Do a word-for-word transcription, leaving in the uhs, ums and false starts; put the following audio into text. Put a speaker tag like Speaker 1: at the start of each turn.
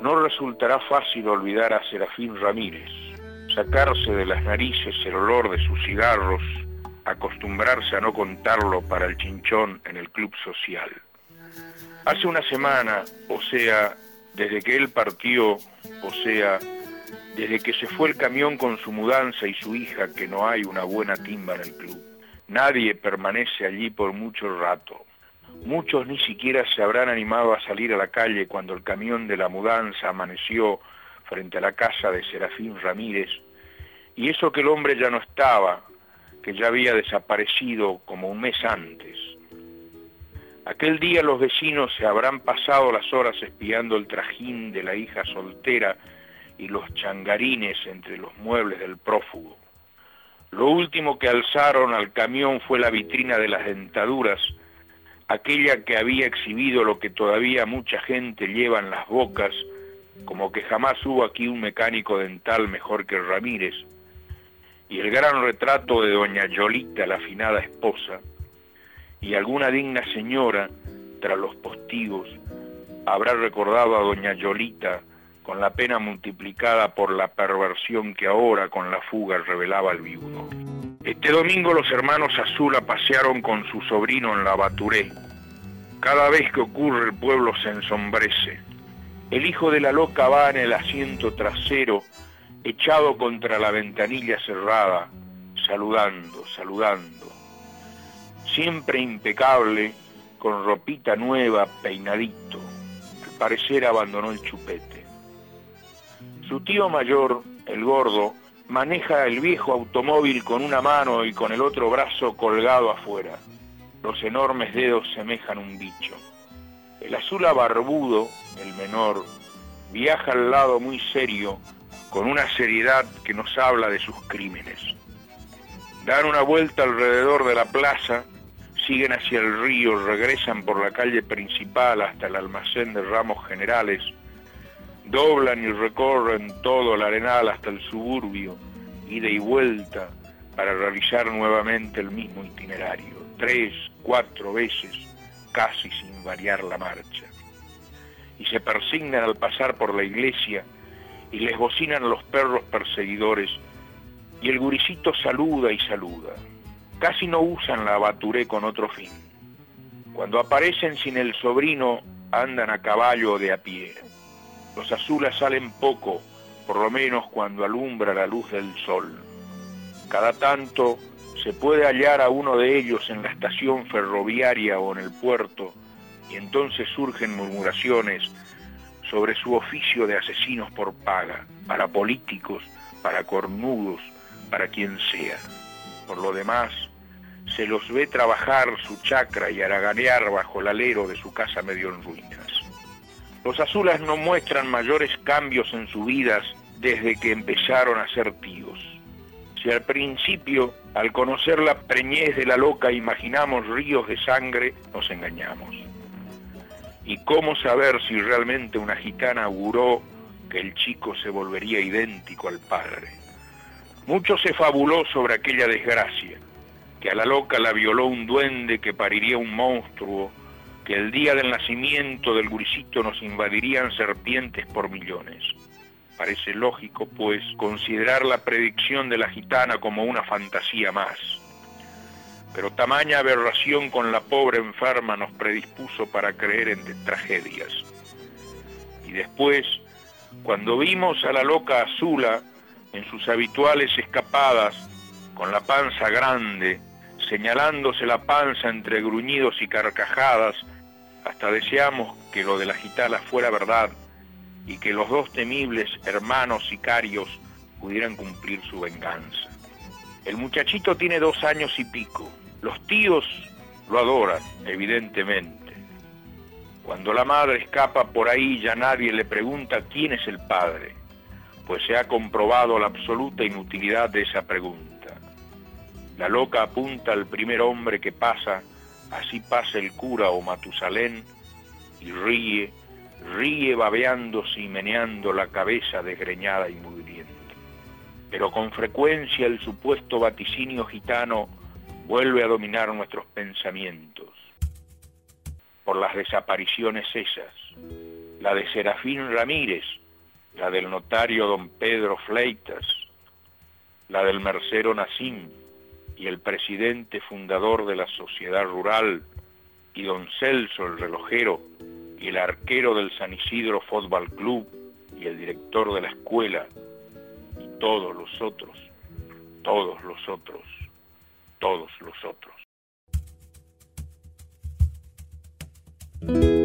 Speaker 1: No resultará fácil olvidar a Serafín Ramírez, sacarse de las narices el olor de sus cigarros, acostumbrarse a no contarlo para el chinchón en el club social. Hace una semana, o sea, desde que él partió, o sea, desde que se fue el camión con su mudanza y su hija, que no hay una buena timba en el club. Nadie permanece allí por mucho rato. Muchos ni siquiera se habrán animado a salir a la calle cuando el camión de la mudanza amaneció frente a la casa de Serafín Ramírez, y eso que el hombre ya no estaba, que ya había desaparecido como un mes antes. Aquel día los vecinos se habrán pasado las horas espiando el trajín de la hija soltera y los changarines entre los muebles del prófugo. Lo último que alzaron al camión fue la vitrina de las dentaduras, aquella que había exhibido lo que todavía mucha gente lleva en las bocas, como que jamás hubo aquí un mecánico dental mejor que Ramírez, y el gran retrato de doña Yolita, la afinada esposa, y alguna digna señora, tras los postigos, habrá recordado a doña Yolita con la pena multiplicada por la perversión que ahora con la fuga revelaba el viudo. Este domingo los hermanos Azula pasearon con su sobrino en la Baturé. Cada vez que ocurre el pueblo se ensombrece. El hijo de la loca va en el asiento trasero, echado contra la ventanilla cerrada, saludando, saludando. Siempre impecable, con ropita nueva, peinadito. Al parecer abandonó el chupete. Su tío mayor, el gordo, maneja el viejo automóvil con una mano y con el otro brazo colgado afuera. Los enormes dedos semejan un bicho. El Azula barbudo, el menor, viaja al lado muy serio, con una seriedad que nos habla de sus crímenes. Dan una vuelta alrededor de la plaza, siguen hacia el río, regresan por la calle principal hasta el almacén de ramos generales, doblan y recorren todo el arenal hasta el suburbio, ida y vuelta, para realizar nuevamente el mismo itinerario, tres, cuatro veces, casi sin variar la marcha. Y se persignan al pasar por la iglesia, y les bocinan los perros perseguidores, y el guricito saluda y saluda. Casi no usan la Baturé con otro fin. Cuando aparecen sin el sobrino, andan a caballo o de a pie. Los Azulas salen poco, por lo menos cuando alumbra la luz del sol. Cada tanto se puede hallar a uno de ellos en la estación ferroviaria o en el puerto, y entonces surgen murmuraciones sobre su oficio de asesinos por paga, para políticos, para cornudos, para quien sea. Por lo demás, se los ve trabajar su chacra y haraganear bajo el alero de su casa medio en ruinas. Los Azulas no muestran mayores cambios en sus vidas desde que empezaron a ser tíos. Si al principio, al conocer la preñez de la loca, imaginamos ríos de sangre, nos engañamos. ¿Y cómo saber si realmente una gitana auguró que el chico se volvería idéntico al padre? Mucho se fabuló sobre aquella desgracia, que a la loca la violó un duende que pariría un monstruo, que el día del nacimiento del guricito nos invadirían serpientes por millones. Parece lógico, pues, considerar la predicción de la gitana como una fantasía más. Pero tamaña aberración con la pobre enferma nos predispuso para creer en tragedias. Y después, cuando vimos a la loca Azula en sus habituales escapadas, con la panza grande, señalándose la panza entre gruñidos y carcajadas, hasta deseamos que lo de la gitana fuera verdad y que los dos temibles hermanos sicarios pudieran cumplir su venganza. El muchachito tiene dos años y pico. Los tíos lo adoran, evidentemente. Cuando la madre escapa por ahí, ya nadie le pregunta quién es el padre, pues se ha comprobado la absoluta inutilidad de esa pregunta. La loca apunta al primer hombre que pasa, así pasa el cura o Matusalén, y ríe, ríe babeándose y meneando la cabeza desgreñada y mugrienta. Pero con frecuencia el supuesto vaticinio gitano vuelve a dominar nuestros pensamientos. Por las desapariciones esas, la de Serafín Ramírez, la del notario don Pedro Fleitas, la del mercero Nacín y el presidente fundador de la sociedad rural, y don Celso el relojero, y el arquero del San Isidro Fútbol Club, y el director de la escuela, y todos los otros, todos los otros, todos los otros.